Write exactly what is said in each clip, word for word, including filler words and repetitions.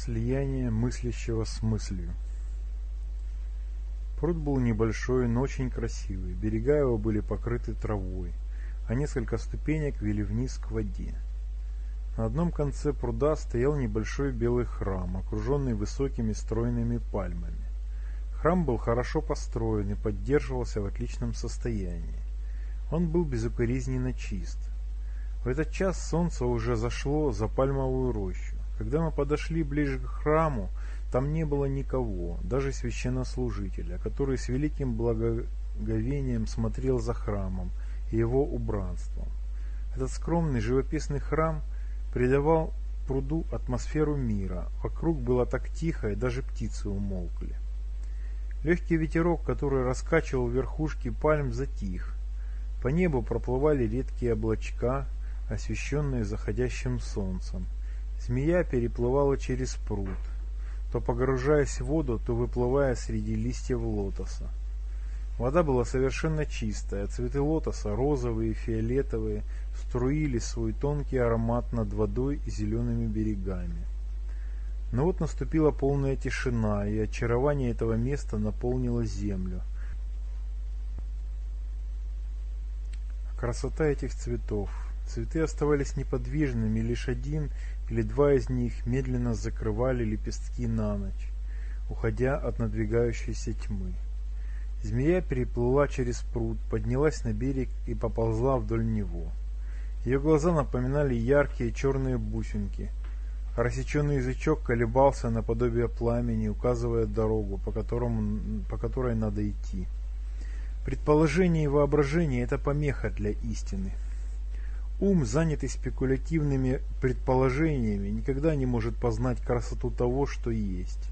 Слияние мыслящего с мыслью. Пруд был небольшой, но очень красивый. Берега его были покрыты травой, а несколько ступенек вели вниз к воде. На одном конце пруда стоял небольшой белый храм, окруженный высокими стройными пальмами. Храм был хорошо построен и поддерживался в отличном состоянии. Он был безукоризненно чист. В этот час солнце уже зашло за пальмовую рощу. Когда мы подошли ближе к храму, там не было никого, даже священнослужителя, который с великим благоговением смотрел за храмом и его убранством. Этот скромный живописный храм придавал пруду атмосферу мира. Вокруг было так тихо, и даже птицы умолкли. Легкий ветерок, который раскачивал верхушки пальм, затих. По небу проплывали редкие облачка, освещенные заходящим солнцем. Змея переплывала через пруд, то погружаясь в воду, то выплывая среди листьев лотоса. Вода была совершенно чистая, цветы лотоса, розовые и фиолетовые, струили свой тонкий аромат над водой и зелеными берегами. Но вот наступила полная тишина, и очарование этого места наполнило землю. Красота этих цветов. Цветы оставались неподвижными, лишь один или два из них медленно закрывали лепестки на ночь, уходя от надвигающейся тьмы. Змея переплыла через пруд, поднялась на берег и поползла вдоль него. Ее глаза напоминали яркие черные бусинки, а рассеченный язычок колебался наподобие пламени, указывая дорогу, по, которому, по которой надо идти. Предположение и воображение – это помеха для истины. Ум, занятый спекулятивными предположениями, никогда не может познать красоту того, что есть.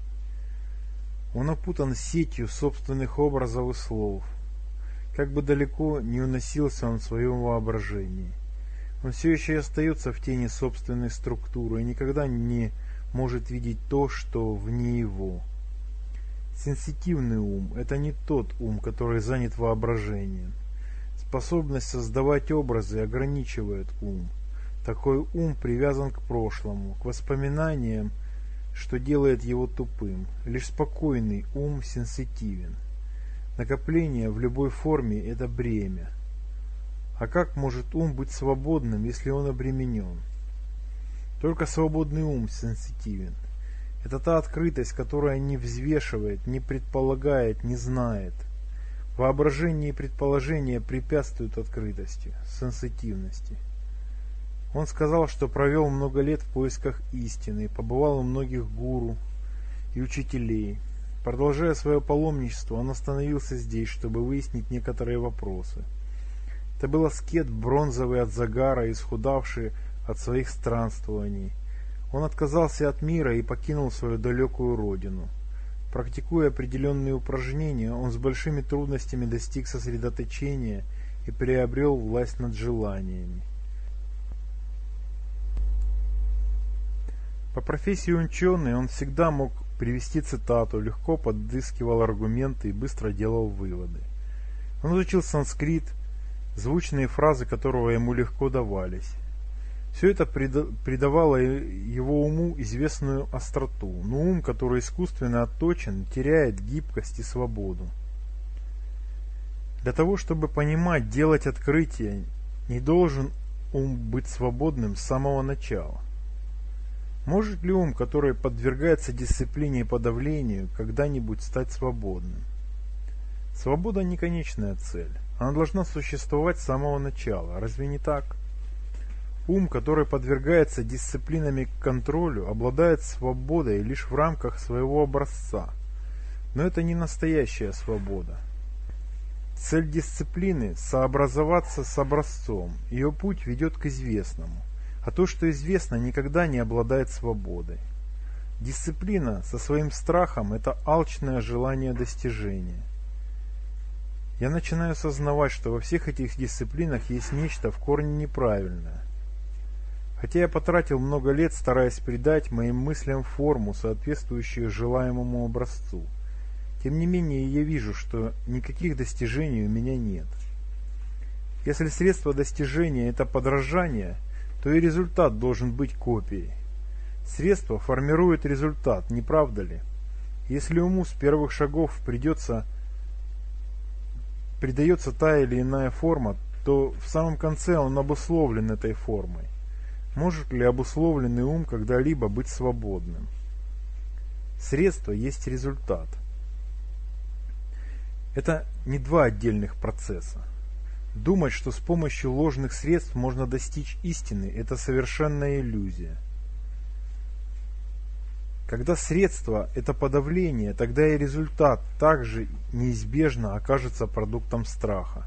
Он опутан сетью собственных образов и слов. Как бы далеко не уносился он в своем воображении, он все еще остается в тени собственной структуры и никогда не может видеть то, что вне его. Сенситивный ум – это не тот ум, который занят воображением. Способность создавать образы ограничивает ум. Такой ум привязан к прошлому, к воспоминаниям, что делает его тупым. Лишь спокойный ум сенситивен. Накопление в любой форме – это бремя. А как может ум быть свободным, если он обременен? Только свободный ум сенситивен. Это та открытость, которая не взвешивает, не предполагает, не знает. Воображение и предположение препятствуют открытости, сенситивности. Он сказал, что провел много лет в поисках истины, побывал у многих гуру и учителей. Продолжая свое паломничество, он остановился здесь, чтобы выяснить некоторые вопросы. Это был аскет, бронзовый от загара, исхудавший от своих странствований. Он отказался от мира и покинул свою далекую родину. Практикуя определенные упражнения, он с большими трудностями достиг сосредоточения и приобрел власть над желаниями. По профессии ученый он всегда мог привести цитату, легко подыскивал аргументы и быстро делал выводы. Он изучил санскрит, звучные фразы которого ему легко давались. Все это придавало его уму известную остроту, но ум, который искусственно отточен, теряет гибкость и свободу. Для того, чтобы понимать, делать открытия, не должен ум быть свободным с самого начала. Может ли ум, который подвергается дисциплине и подавлению, когда-нибудь стать свободным? Свобода не конечная цель, она должна существовать с самого начала, разве не так? Ум, который подвергается дисциплинами к контролю, обладает свободой лишь в рамках своего образца. Но это не настоящая свобода. Цель дисциплины – сообразоваться с образцом. Ее путь ведет к известному. А то, что известно, никогда не обладает свободой. Дисциплина со своим страхом – это алчное желание достижения. Я начинаю сознавать, что во всех этих дисциплинах есть нечто в корне неправильное. Хотя я потратил много лет, стараясь придать моим мыслям форму, соответствующую желаемому образцу, тем не менее я вижу, что никаких достижений у меня нет. Если средство достижения – это подражание, то и результат должен быть копией. Средство формирует результат, не правда ли? Если уму с первых шагов придется, придается та или иная форма, то в самом конце он обусловлен этой формой. Может ли обусловленный ум когда-либо быть свободным? Средство есть результат. Это не два отдельных процесса. Думать, что с помощью ложных средств можно достичь истины, это совершенная иллюзия. Когда средство – это подавление, тогда и результат также неизбежно окажется продуктом страха.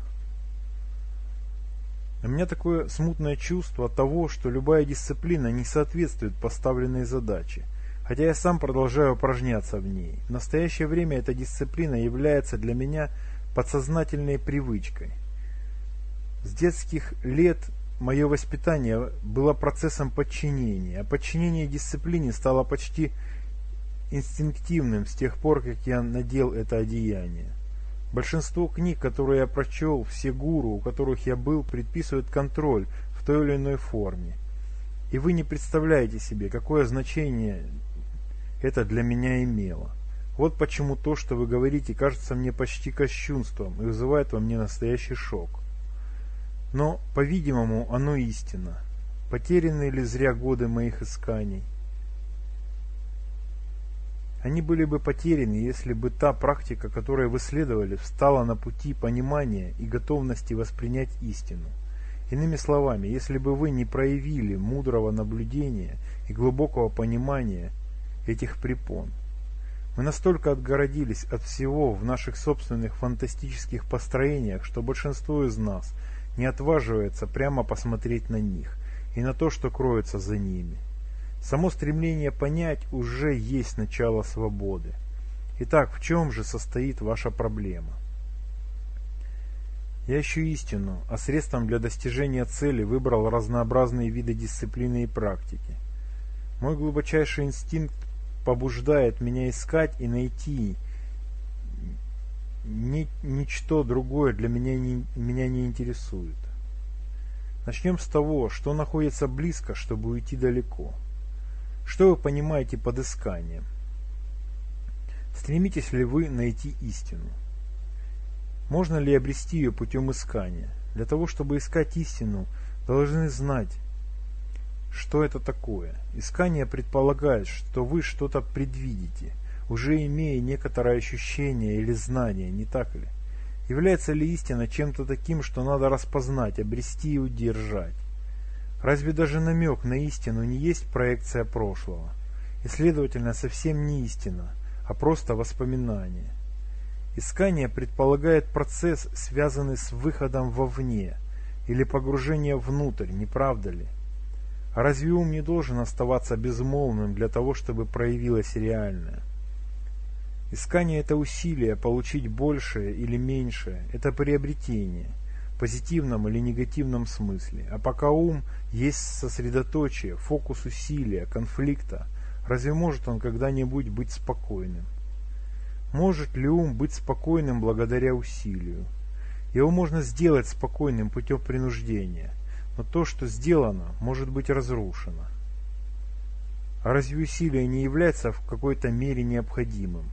У меня такое смутное чувство того, что любая дисциплина не соответствует поставленной задаче, хотя я сам продолжаю упражняться в ней. В настоящее время эта дисциплина является для меня подсознательной привычкой. С детских лет мое воспитание было процессом подчинения, а подчинение дисциплине стало почти инстинктивным с тех пор, как я надел это одеяние. Большинство книг, которые я прочел, все гуру, у которых я был, предписывают контроль в той или иной форме. И вы не представляете себе, какое значение это для меня имело. Вот почему то, что вы говорите, кажется мне почти кощунством и вызывает во мне настоящий шок. Но, по-видимому, оно истина. Потеряны ли зря годы моих исканий? Они были бы потеряны, если бы та практика, которой вы следовали, встала на пути понимания и готовности воспринять истину. Иными словами, если бы вы не проявили мудрого наблюдения и глубокого понимания этих препон. Мы настолько отгородились от всего в наших собственных фантастических построениях, что большинство из нас не отваживается прямо посмотреть на них и на то, что кроется за ними. Само стремление понять уже есть начало свободы. Итак, в чем же состоит ваша проблема? Я ищу истину, а средством для достижения цели выбрал разнообразные виды дисциплины и практики. Мой глубочайший инстинкт побуждает меня искать и найти. Ни, ничто другое для меня не, меня не интересует. Начнем с того, что находится близко, чтобы уйти далеко. Что вы понимаете под исканием? Стремитесь ли вы найти истину? Можно ли обрести ее путем искания? Для того, чтобы искать истину, должны знать, что это такое. Искание предполагает, что вы что-то предвидите, уже имея некоторое ощущение или знание, не так ли? Является ли истина чем-то таким, что надо распознать, обрести и удержать? Разве даже намек на истину не есть проекция прошлого? И, следовательно, совсем не истина, а просто воспоминание. Искание предполагает процесс, связанный с выходом вовне или погружением внутрь, не правда ли? А разве ум не должен оставаться безмолвным для того, чтобы проявилось реальное? Искание – это усилие получить большее или меньшее, это приобретение, в позитивном или негативном смысле. А пока ум есть сосредоточие, фокус усилия, конфликта, разве может он когда-нибудь быть спокойным? Может ли ум быть спокойным благодаря усилию? Его можно сделать спокойным путем принуждения, но то, что сделано, может быть разрушено. А разве усилие не является в какой-то мере необходимым?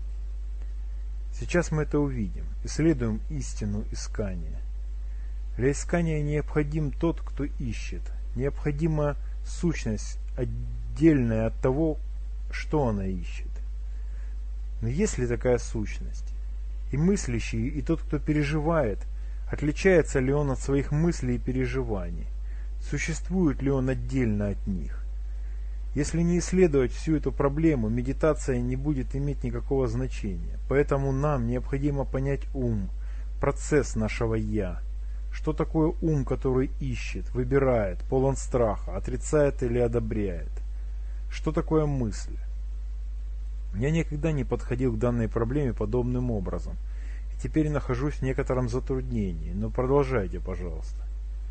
Сейчас мы это увидим. Исследуем истину искания. Для искания необходим тот, кто ищет. Необходима сущность, отдельная от того, что она ищет. Но есть ли такая сущность? И мыслящий, и тот, кто переживает, отличается ли он от своих мыслей и переживаний? Существует ли он отдельно от них? Если не исследовать всю эту проблему, медитация не будет иметь никакого значения. Поэтому нам необходимо понять ум, процесс нашего «я». Что такое ум, который ищет, выбирает, полон страха, отрицает или одобряет? Что такое мысль? Я никогда не подходил к данной проблеме подобным образом. И теперь нахожусь в некотором затруднении, но продолжайте, пожалуйста.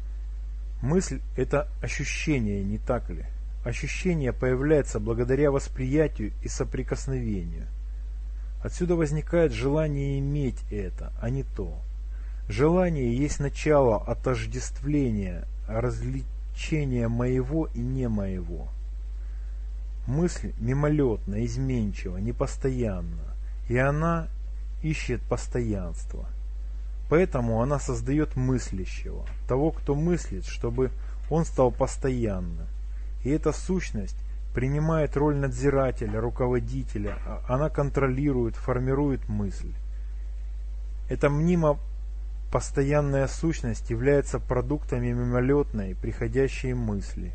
Мысль – это ощущение, не так ли? Ощущение появляется благодаря восприятию и соприкосновению. Отсюда возникает желание иметь это, а не то. Желание есть начало отождествления, развлечения моего и не моего. Мысль мимолетна, изменчива, непостоянна, и она ищет постоянства. Поэтому она создает мыслящего, того, кто мыслит, чтобы он стал постоянным. И эта сущность принимает роль надзирателя, руководителя, она контролирует, формирует мысль. Эта мнимо постоянная сущность является продуктами мимолетной, приходящей мысли.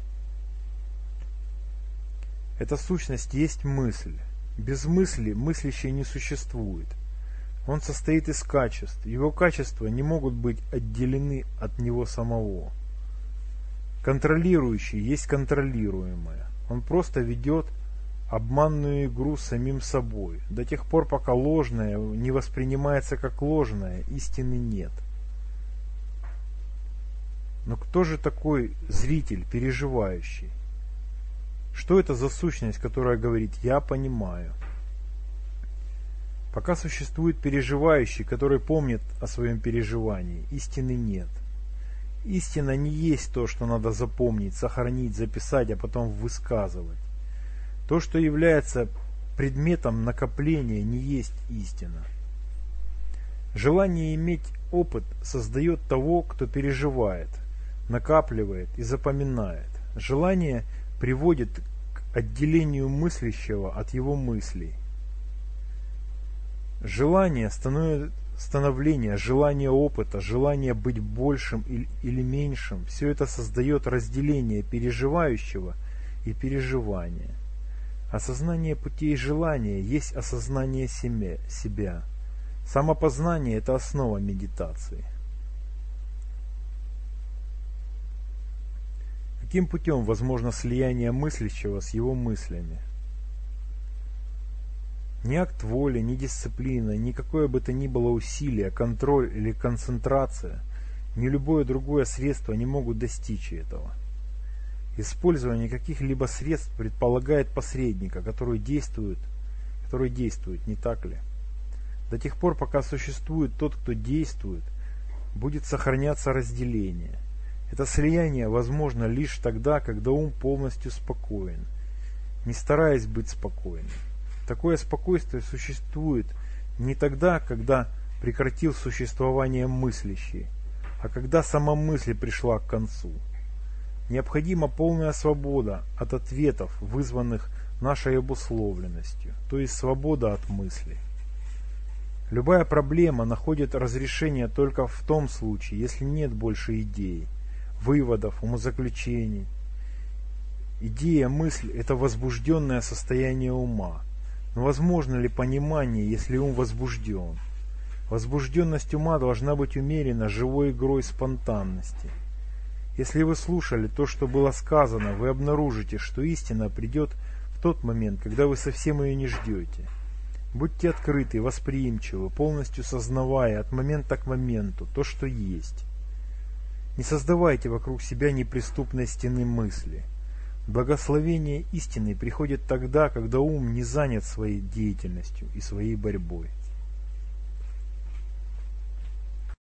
Эта сущность есть мысль. Без мысли мыслящий не существует. Он состоит из качеств. Его качества не могут быть отделены от него самого. Контролирующий есть контролируемое. Он просто ведет обманную игру с самим собой. До тех пор, пока ложное не воспринимается как ложное, истины нет. Но кто же такой зритель, переживающий? Что это за сущность, которая говорит «я понимаю»? Пока существует переживающий, который помнит о своем переживании, истины нет. Истина не есть то, что надо запомнить, сохранить, записать, а потом высказывать. То, что является предметом накопления, не есть истина. Желание иметь опыт создает того, кто переживает, накапливает и запоминает. Желание приводит к отделению мыслящего от его мыслей. Желание становления, желание опыта, желание быть большим или меньшим, все это создает разделение переживающего и переживания. Осознание путей желания есть осознание себя. Самопознание – это основа медитации. Каким путем возможно слияние мыслящего с его мыслями? Ни акт воли, ни дисциплина, ни какое бы то ни было усилие, контроль или концентрация, ни любое другое средство не могут достичь этого. Использование каких-либо средств предполагает посредника, который действует, который действует, не так ли? До тех пор, пока существует тот, кто действует, будет сохраняться разделение. Это слияние возможно лишь тогда, когда ум полностью спокоен, не стараясь быть спокойным. Такое спокойствие существует не тогда, когда прекратил существование мыслящий, а когда сама мысль пришла к концу. Необходима полная свобода от ответов, вызванных нашей обусловленностью, то есть свобода от мысли. Любая проблема находит разрешение только в том случае, если нет больше идей, выводов, умозаключений. Идея, мысль – это возбужденное состояние ума. Но возможно ли понимание, если ум возбужден? Возбужденность ума должна быть умерена живой игрой спонтанности. Если вы слушали то, что было сказано, вы обнаружите, что истина придет в тот момент, когда вы совсем ее не ждете. Будьте открыты, восприимчивы, полностью сознавая от момента к моменту то, что есть. Не создавайте вокруг себя неприступной стены мысли. Благословение истины приходит тогда, когда ум не занят своей деятельностью и своей борьбой.